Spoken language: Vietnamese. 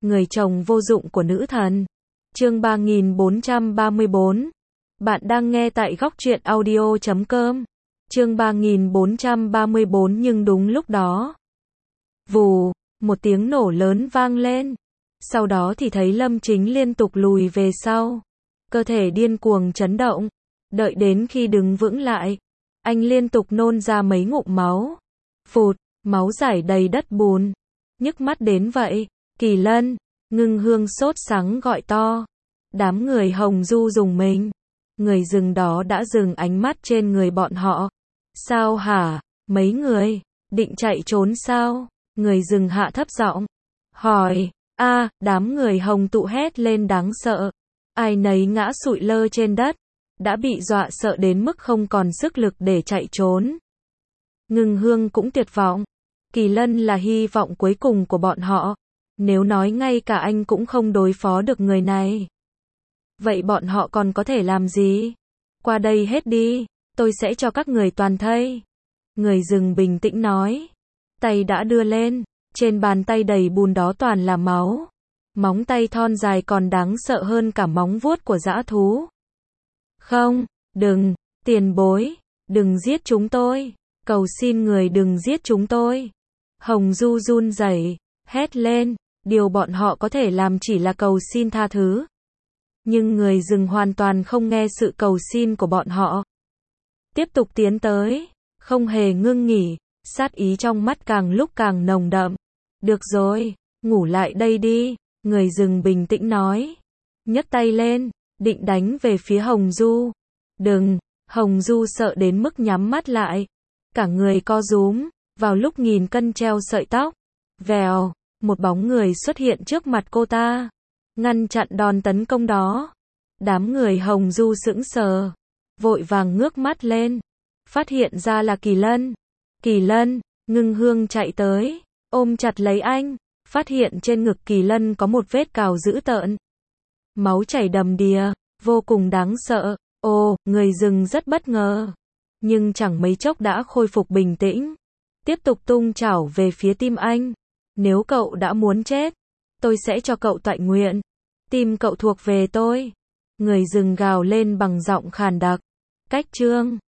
người chồng vô dụng của nữ thần. Chương 3434. Bạn đang nghe tại góc truyện audio.com. Chương 3434 nhưng đúng lúc đó. Vù, một tiếng nổ lớn vang lên. Sau đó thì thấy Lâm Chính liên tục lùi về sau. Cơ thể điên cuồng chấn động. Đợi đến khi đứng vững lại, anh liên tục nôn ra mấy ngụm máu. Phụt, máu rải đầy đất bùn. Nhức mắt đến vậy. Kỳ Lân, Ngưng Hương sốt sắng gọi to. Đám người Hồng Du rùng mình. Người rừng đó đã dừng ánh mắt trên người bọn họ. Sao hả? Mấy người định chạy trốn sao? Người rừng hạ thấp giọng hỏi. Đám người Hồng tụ hét lên đáng sợ. Ai nấy ngã sụi lơ trên đất, đã bị dọa sợ đến mức không còn sức lực để chạy trốn. Ngưng Hương cũng tuyệt vọng. Kỳ Lân là hy vọng cuối cùng của bọn họ. Nếu nói ngay cả anh cũng không đối phó được người này, vậy bọn họ còn có thể làm gì? Qua đây hết đi, tôi sẽ cho các người toàn thây. Người rừng bình tĩnh nói. Tay đã đưa lên, trên bàn tay đầy bùn đó toàn là máu. Móng tay thon dài còn đáng sợ hơn cả móng vuốt của dã thú. Không, đừng, tiền bối, đừng giết chúng tôi. Cầu xin người đừng giết chúng tôi. Hồng Du run rẩy, hét lên. Điều bọn họ có thể làm chỉ là cầu xin tha thứ. Nhưng người rừng hoàn toàn không nghe sự cầu xin của bọn họ. Tiếp tục tiến tới, không hề ngưng nghỉ, sát ý trong mắt càng lúc càng nồng đậm. Được rồi, ngủ lại đây đi, người rừng bình tĩnh nói. Nhấc tay lên, định đánh về phía Hồng Du. Đừng, Hồng Du sợ đến mức nhắm mắt lại. Cả người co rúm, vào lúc nghìn cân treo sợi tóc. Vèo, một bóng người xuất hiện trước mặt cô ta, ngăn chặn đòn tấn công đó. Đám người Hồng Du sững sờ, vội vàng ngước mắt lên, phát hiện ra là Kỳ Lân. Kỳ Lân, Ngưng Hương chạy tới, ôm chặt lấy anh, phát hiện trên ngực Kỳ Lân có một vết cào dữ tợn. Máu chảy đầm đìa, vô cùng đáng sợ. Người rừng rất bất ngờ, nhưng chẳng mấy chốc đã khôi phục bình tĩnh, tiếp tục tung chảo về phía tim anh. Nếu cậu đã muốn chết, tôi sẽ cho cậu toại nguyện. Tim cậu thuộc về tôi. Người rừng gào lên bằng giọng khàn đặc. Cách chương